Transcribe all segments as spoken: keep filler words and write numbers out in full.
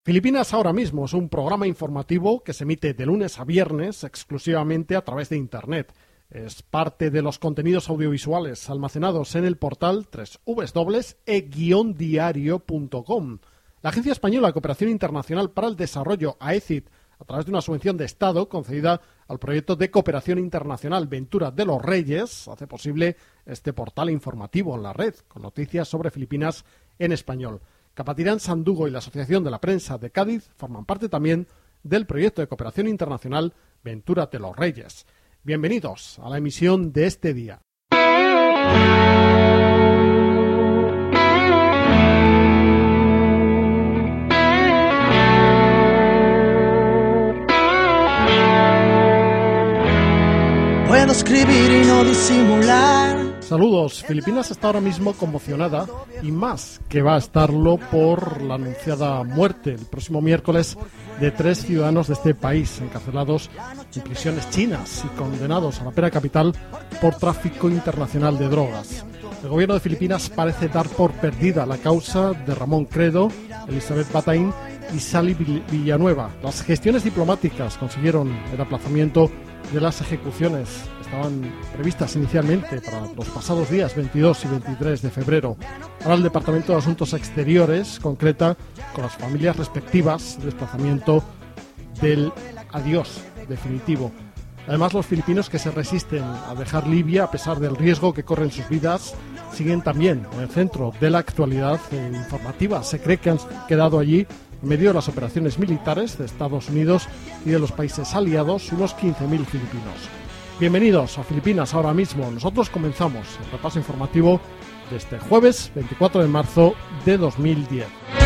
Filipinas ahora mismo es un programa informativo que se emite de lunes a viernes exclusivamente a través de Internet. Es parte de los contenidos audiovisuales almacenados en el portal doble u doble u doble u punto e guion diario punto com. La Agencia Española de Cooperación Internacional para el Desarrollo, A E C I D, a través de una subvención de Estado concedida al proyecto de cooperación internacional Ventura de los Reyes, hace posible este portal informativo en la red, con noticias sobre Filipinas en español. Capatirán Sandugo y la Asociación de la Prensa de Cádiz forman parte también del proyecto de cooperación internacional Ventura de los Reyes. Bienvenidos a la emisión de este día. Puedo escribir y no disimular. Saludos. Filipinas está ahora mismo conmocionada y más que va a estarlo por la anunciada muerte el próximo miércoles de tres ciudadanos de este país encarcelados en prisiones chinas y condenados a la pena capital por tráfico internacional de drogas. El gobierno de Filipinas parece dar por perdida la causa de Ramón Credo, Elizabeth Bataín y Sally Villanueva. Las gestiones diplomáticas consiguieron el aplazamiento de las ejecuciones. Estaban previstas inicialmente para los pasados días veintidós y veintitrés de febrero. Ahora el Departamento de Asuntos Exteriores concreta con las familias respectivas el desplazamiento del adiós definitivo. Además, los filipinos que se resisten a dejar Libia a pesar del riesgo que corren sus vidas siguen también en el centro de la actualidad informativa. Se cree que han quedado allí en medio de las operaciones militares de Estados Unidos y de los países aliados unos quince mil filipinos. Bienvenidos a Filipinas ahora mismo. Nosotros comenzamos el repaso informativo de este jueves veinticuatro de marzo de dos mil diez.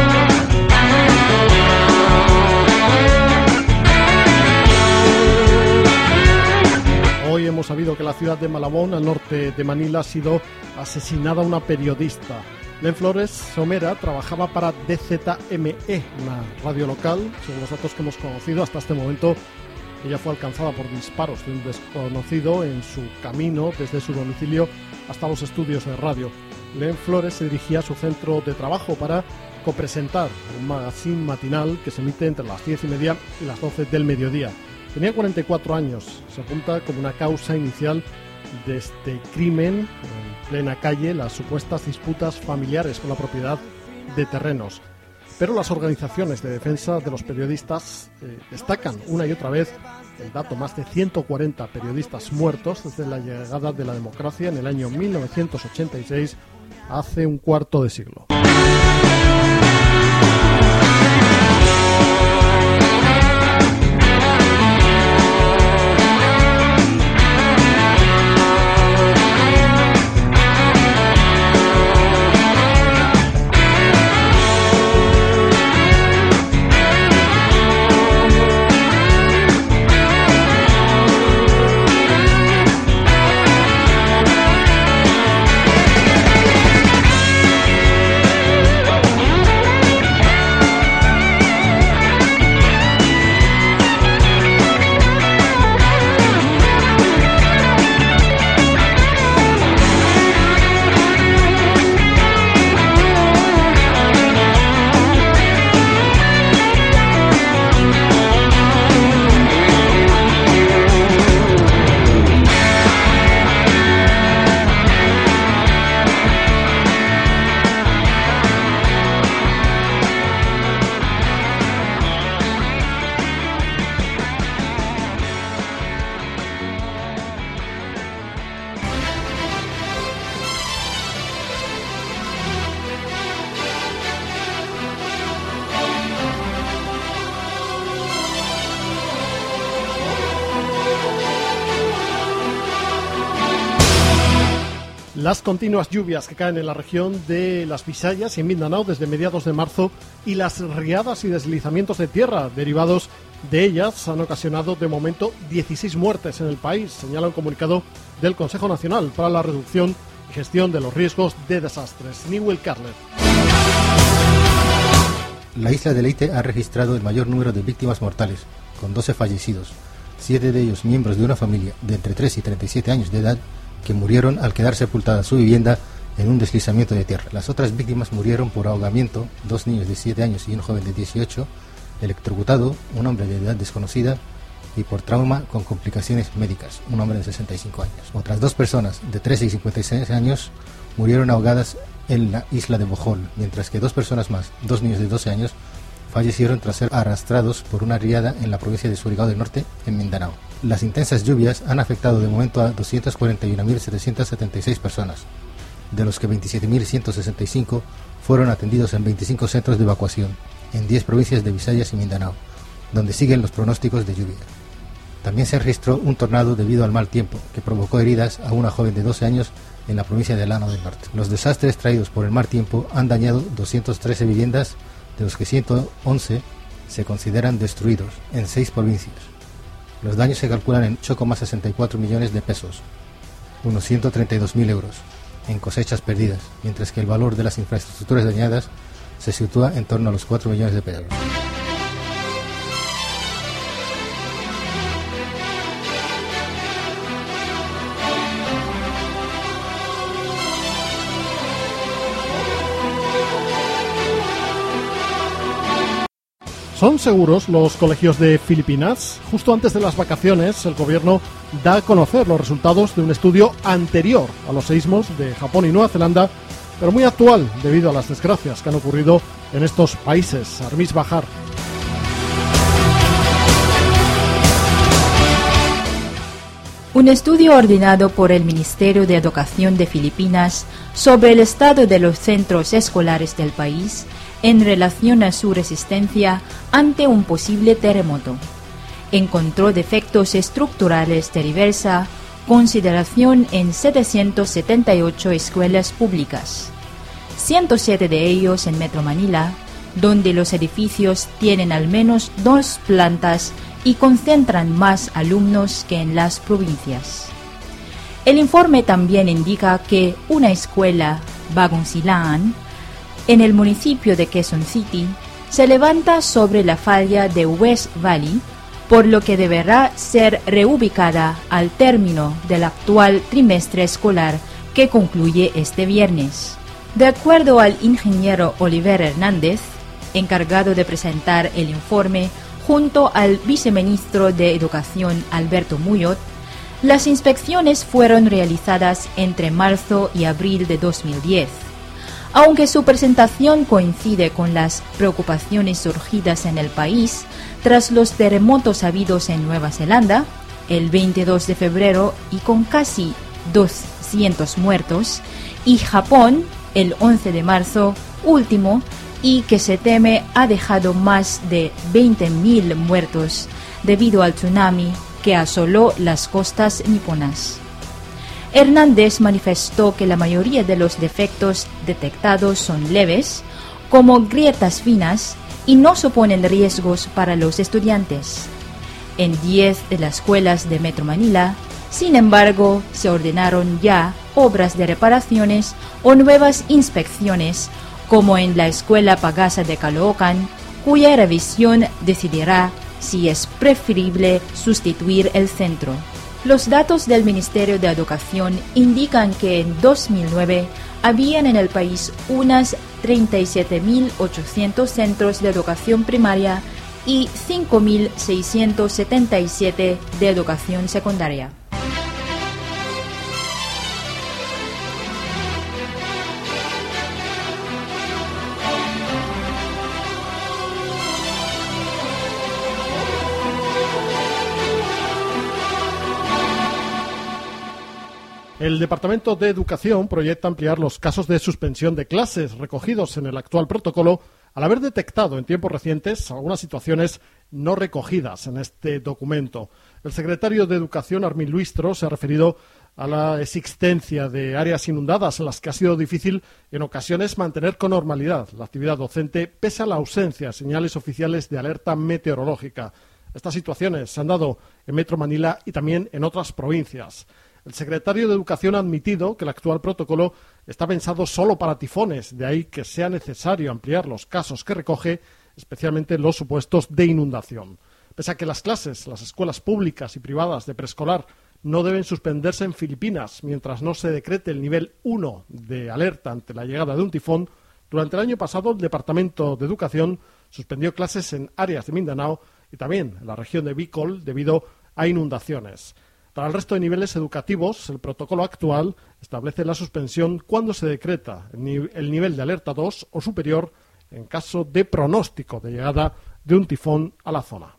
Hoy hemos sabido que la ciudad de Malabón, al norte de Manila, ha sido asesinada una periodista. Len Flores Somera trabajaba para D Z M E, una radio local. Según los datos que hemos conocido hasta este momento, ella fue alcanzada por disparos de un desconocido en su camino desde su domicilio hasta los estudios de radio. Len Flores se dirigía a su centro de trabajo para copresentar un magazine matinal que se emite entre las diez y media y las doce del mediodía. Tenía cuarenta y cuatro años. Se apunta como una causa inicial de este crimen en plena calle las supuestas disputas familiares con la propiedad de terrenos. Pero las organizaciones de defensa de los periodistas eh, destacan una y otra vez el dato: más de ciento cuarenta periodistas muertos desde la llegada de la democracia en el año mil novecientos ochenta y seis, hace un cuarto de siglo. Las continuas lluvias que caen en la región de las Visayas y en Mindanao desde mediados de marzo y las riadas y deslizamientos de tierra derivados de ellas han ocasionado de momento dieciséis muertes en el país, señala un comunicado del Consejo Nacional para la Reducción y Gestión de los Riesgos de Desastres. Newell Carlet. La isla de Leyte ha registrado el mayor número de víctimas mortales, con doce fallecidos, siete de ellos miembros de una familia de entre tres y treinta y siete años de edad, que murieron al quedar sepultada su vivienda en un deslizamiento de tierra. Las otras víctimas murieron por ahogamiento, dos niños de siete años y un joven de dieciocho, electrocutado, un hombre de edad desconocida, y por trauma con complicaciones médicas, un hombre de sesenta y cinco años. Otras dos personas de trece y cincuenta y seis años murieron ahogadas en la isla de Bohol, mientras que dos personas más, dos niños de doce años, fallecieron tras ser arrastrados por una riada en la provincia de Surigao del Norte, en Mindanao. Las intensas lluvias han afectado de momento a doscientas cuarenta y una mil setecientas setenta y seis personas, de los que veintisiete mil ciento sesenta y cinco fueron atendidos en veinticinco centros de evacuación, en diez provincias de Visayas y Mindanao, donde siguen los pronósticos de lluvia. También se registró un tornado debido al mal tiempo, que provocó heridas a una joven de doce años en la provincia de Lano del Norte. Los desastres traídos por el mal tiempo han dañado doscientas trece viviendas, de los que ciento once se consideran destruidos en seis provincias. Los daños se calculan en ocho coma sesenta y cuatro millones de pesos, unos ciento treinta y dos mil euros, en cosechas perdidas, mientras que el valor de las infraestructuras dañadas se sitúa en torno a los cuatro millones de pesos. ¿Son seguros los colegios de Filipinas? Justo antes de las vacaciones, el gobierno da a conocer los resultados de un estudio anterior a los seísmos de Japón y Nueva Zelanda, pero muy actual debido a las desgracias que han ocurrido en estos países. Armis Bahar. Un estudio ordenado por el Ministerio de Educación de Filipinas sobre el estado de los centros escolares del país en relación a su resistencia ante un posible terremoto encontró defectos estructurales de diversa consideración en setecientas setenta y ocho escuelas públicas, ciento siete de ellos en Metro Manila, donde los edificios tienen al menos dos plantas y concentran más alumnos que en las provincias. El informe también indica que una escuela, Bagongsilaan, en el municipio de Quezon City, se levanta sobre la falla de West Valley, por lo que deberá ser reubicada al término del actual trimestre escolar que concluye este viernes. De acuerdo al ingeniero Oliver Hernández, encargado de presentar el informe junto al viceministro de Educación Alberto Muyot, las inspecciones fueron realizadas entre marzo y abril de dos mil diez. Aunque su presentación coincide con las preocupaciones surgidas en el país tras los terremotos habidos en Nueva Zelanda el veintidós de febrero y con casi doscientos muertos, y Japón el once de marzo último, y que se teme ha dejado más de veinte mil muertos debido al tsunami que asoló las costas niponas. Hernández manifestó que la mayoría de los defectos detectados son leves, como grietas finas, y no suponen riesgos para los estudiantes. En diez de las escuelas de Metro Manila, sin embargo, se ordenaron ya obras de reparaciones o nuevas inspecciones, como en la escuela Pagasa de Caloocan, cuya revisión decidirá si es preferible sustituir el centro. Los datos del Ministerio de Educación indican que en dos mil nueve habían en el país unas treinta y siete mil ochocientos centros de educación primaria y cinco mil seiscientos setenta y siete de educación secundaria. El Departamento de Educación proyecta ampliar los casos de suspensión de clases recogidos en el actual protocolo al haber detectado en tiempos recientes algunas situaciones no recogidas en este documento. El secretario de Educación, Armin Luistro, se ha referido a la existencia de áreas inundadas en las que ha sido difícil en ocasiones mantener con normalidad la actividad docente pese a la ausencia de señales oficiales de alerta meteorológica. Estas situaciones se han dado en Metro Manila y también en otras provincias. El secretario de Educación ha admitido que el actual protocolo está pensado solo para tifones, de ahí que sea necesario ampliar los casos que recoge, especialmente los supuestos de inundación. Pese a que las clases, las escuelas públicas y privadas de preescolar no deben suspenderse en Filipinas mientras no se decrete el nivel uno de alerta ante la llegada de un tifón, durante el año pasado el Departamento de Educación suspendió clases en áreas de Mindanao y también en la región de Bicol debido a inundaciones. Para el resto de niveles educativos, el protocolo actual establece la suspensión cuando se decreta el nivel de alerta dos o superior en caso de pronóstico de llegada de un tifón a la zona.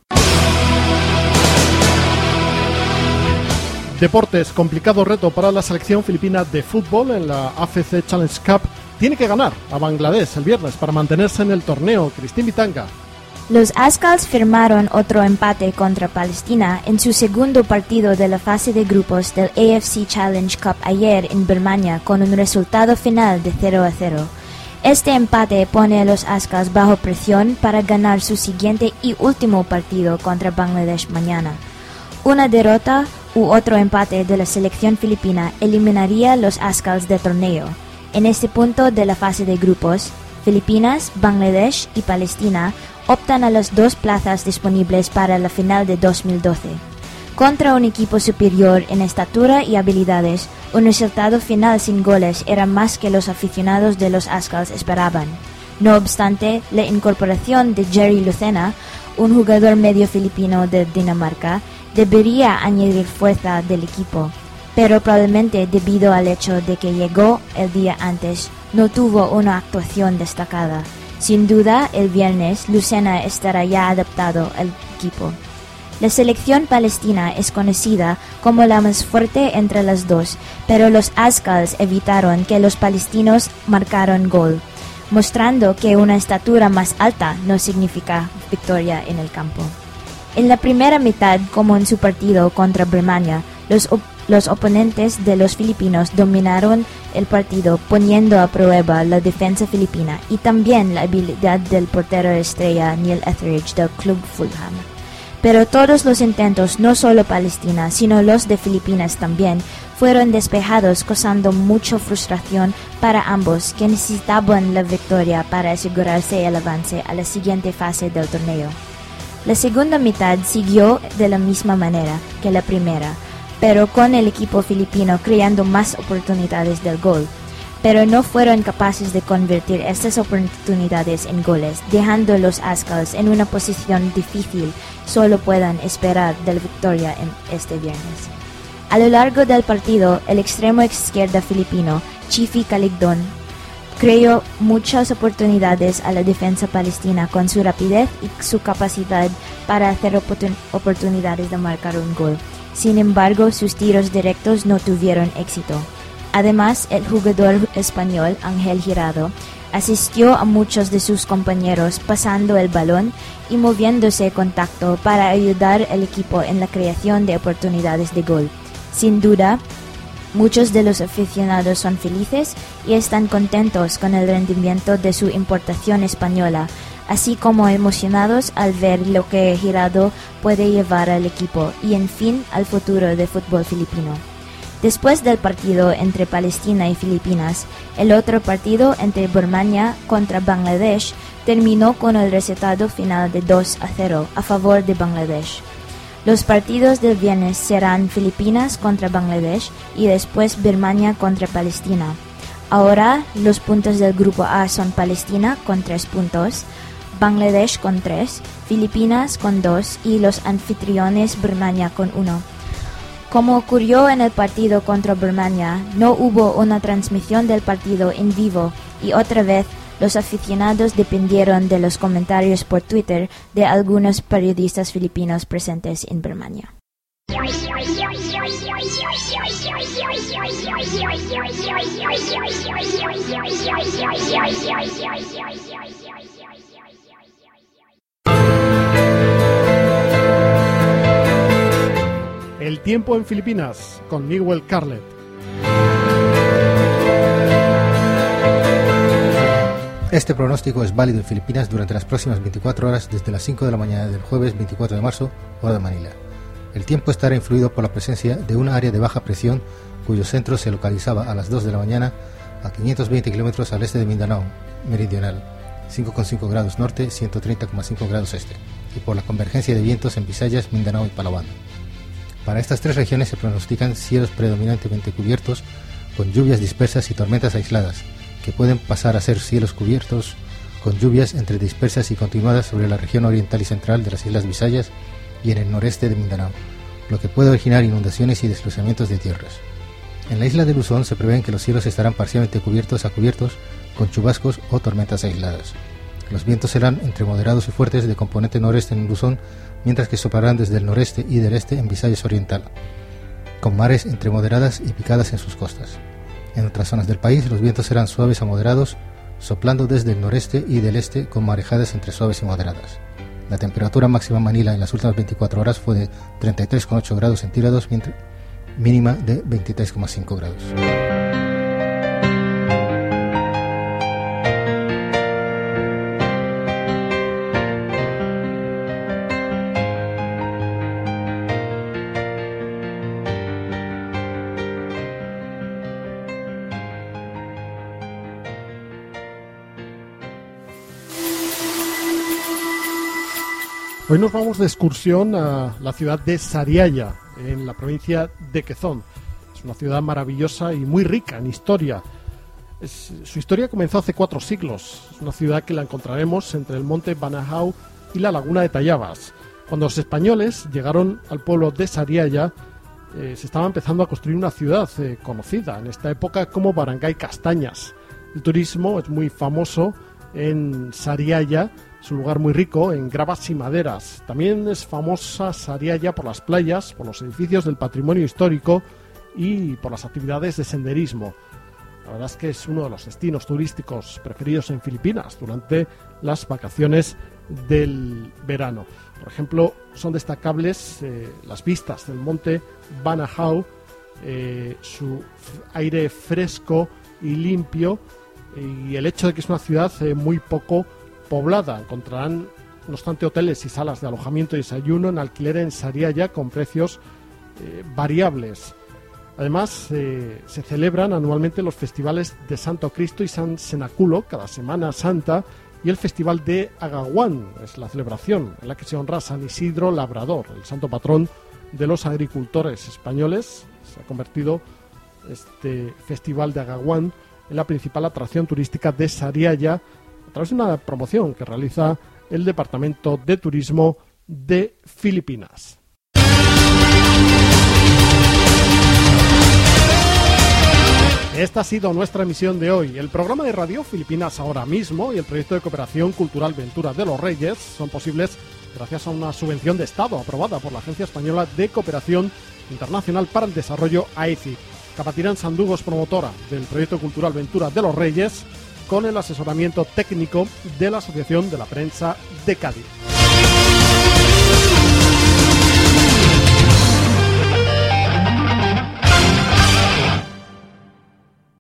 Deportes, complicado reto para la selección filipina de fútbol en la A F C Challenge Cup. Tiene que ganar a Bangladesh el viernes para mantenerse en el torneo. Cristín Vitanga. Los Azkals firmaron otro empate contra Palestina en su segundo partido de la fase de grupos del A F C Challenge Cup ayer en Birmania con un resultado final de cero a cero. Este empate pone a los Azkals bajo presión para ganar su siguiente y último partido contra Bangladesh mañana. Una derrota u otro empate de la selección filipina eliminaría los Azkals del torneo. En este punto de la fase de grupos, Filipinas, Bangladesh y Palestina optan a las dos plazas disponibles para la final de dos mil doce. Contra un equipo superior en estatura y habilidades, un resultado final sin goles era más que los aficionados de los Azkals esperaban. No obstante, la incorporación de Jerry Lucena, un jugador medio filipino de Dinamarca, debería añadir fuerza del equipo, pero probablemente debido al hecho de que llegó el día antes, no tuvo una actuación destacada. Sin duda, el viernes, Lucena estará ya adaptado al equipo. La selección palestina es conocida como la más fuerte entre las dos, pero los Azkals evitaron que los palestinos marcaran gol, mostrando que una estatura más alta no significa victoria en el campo. En la primera mitad, como en su partido contra Birmania, los, op- los oponentes de los filipinos dominaron el partido, poniendo a prueba la defensa filipina y también la habilidad del portero estrella Neil Etheridge del club Fulham. Pero todos los intentos, no solo Palestina, sino los de Filipinas también, fueron despejados, causando mucha frustración para ambos que necesitaban la victoria para asegurarse el avance a la siguiente fase del torneo. La segunda mitad siguió de la misma manera que la primera, pero con el equipo filipino creando más oportunidades del gol, pero no fueron capaces de convertir estas oportunidades en goles, dejando a los Azkals en una posición difícil. Solo puedan esperar de la victoria en este viernes. A lo largo del partido, el extremo izquierda filipino, Chifi Caligdon, creó muchas oportunidades a la defensa palestina con su rapidez y su capacidad para hacer oportun- oportunidades de marcar un gol. Sin embargo, sus tiros directos no tuvieron éxito. Además, el jugador español Ángel Girado asistió a muchos de sus compañeros pasando el balón y moviéndose con tacto para ayudar al equipo en la creación de oportunidades de gol. Sin duda, muchos de los aficionados son felices y están contentos con el rendimiento de su importación española, así como emocionados al ver lo que Girado puede llevar al equipo y, en fin, al futuro del fútbol filipino. Después del partido entre Palestina y Filipinas, el otro partido entre Birmania contra Bangladesh terminó con el resultado final de dos a cero a favor de Bangladesh. Los partidos del viernes serán Filipinas contra Bangladesh y después Birmania contra Palestina. Ahora los puntos del grupo A son Palestina con tres puntos, Bangladesh con tres, Filipinas con dos y los anfitriones Birmania con uno. Como ocurrió en el partido contra Birmania, no hubo una transmisión del partido en vivo y otra vez los aficionados dependieron de los comentarios por Twitter de algunos periodistas filipinos presentes en Birmania. El tiempo en Filipinas, con Miguel Carlet. Este pronóstico es válido en Filipinas durante las próximas veinticuatro horas desde las cinco de la mañana del jueves veinticuatro de marzo, hora de Manila. El tiempo estará influido por la presencia de una área de baja presión cuyo centro se localizaba a las dos de la mañana a quinientos veinte kilómetros al este de Mindanao meridional, cinco coma cinco grados norte, ciento treinta coma cinco grados este, y por la convergencia de vientos en Visayas, Mindanao y Palawan. Para estas tres regiones se pronostican cielos predominantemente cubiertos con lluvias dispersas y tormentas aisladas, que pueden pasar a ser cielos cubiertos con lluvias entre dispersas y continuadas sobre la región oriental y central de las Islas Bisayas y en el noreste de Mindanao, lo que puede originar inundaciones y deslizamientos de tierras. En la isla de Luzón se prevén que los cielos estarán parcialmente cubiertos a cubiertos con chubascos o tormentas aisladas. Los vientos serán entre moderados y fuertes de componente noreste en Luzón, mientras que soplarán desde el noreste y del este en Bisayas Oriental, con mares entre moderadas y picadas en sus costas. En otras zonas del país los vientos serán suaves a moderados, soplando desde el noreste y del este con marejadas entre suaves y moderadas. La temperatura máxima en Manila en las últimas veinticuatro horas fue de treinta y tres coma ocho grados centígrados, mientras mínima de veintitrés coma cinco grados. Hoy nos vamos de excursión a la ciudad de Sariaya, en la provincia de Quezón. Es una ciudad maravillosa y muy rica en historia. Es, su historia comenzó hace cuatro siglos. Es una ciudad que la encontraremos entre el monte Banahao y la laguna de Tayabas. Cuando los españoles llegaron al pueblo de Sariaya, eh, se estaba empezando a construir una ciudad eh, conocida en esta época como Barangay Castañas. El turismo es muy famoso en Sariaya. Es un lugar muy rico en gravas y maderas. También es famosa Sariaya por las playas, por los edificios del patrimonio histórico y por las actividades de senderismo. La verdad es que es uno de los destinos turísticos preferidos en Filipinas durante las vacaciones del verano. Por ejemplo, son destacables eh, las vistas del monte Banahao, eh, su aire fresco y limpio y el hecho de que es una ciudad eh, muy poco poblada. Encontrarán, no obstante, hoteles y salas de alojamiento y desayuno en alquiler en Sariaya con precios eh, variables. Además, eh, se celebran anualmente los festivales de Santo Cristo y San Cenáculo cada Semana Santa y el Festival de Agaguán, es la celebración en la que se honra a San Isidro Labrador, el santo patrón de los agricultores españoles. Se ha convertido este Festival de Agaguán en la principal atracción turística de Sariaya a través de una promoción que realiza el Departamento de Turismo de Filipinas. Esta ha sido nuestra emisión de hoy. El programa de Radio Filipinas Ahora Mismo y el proyecto de cooperación cultural Ventura de los Reyes son posibles gracias a una subvención de Estado aprobada por la Agencia Española de Cooperación Internacional para el Desarrollo, A E C I. Capatirán Sandugo es promotora del proyecto cultural Ventura de los Reyes con el asesoramiento técnico de la Asociación de la Prensa de Cádiz.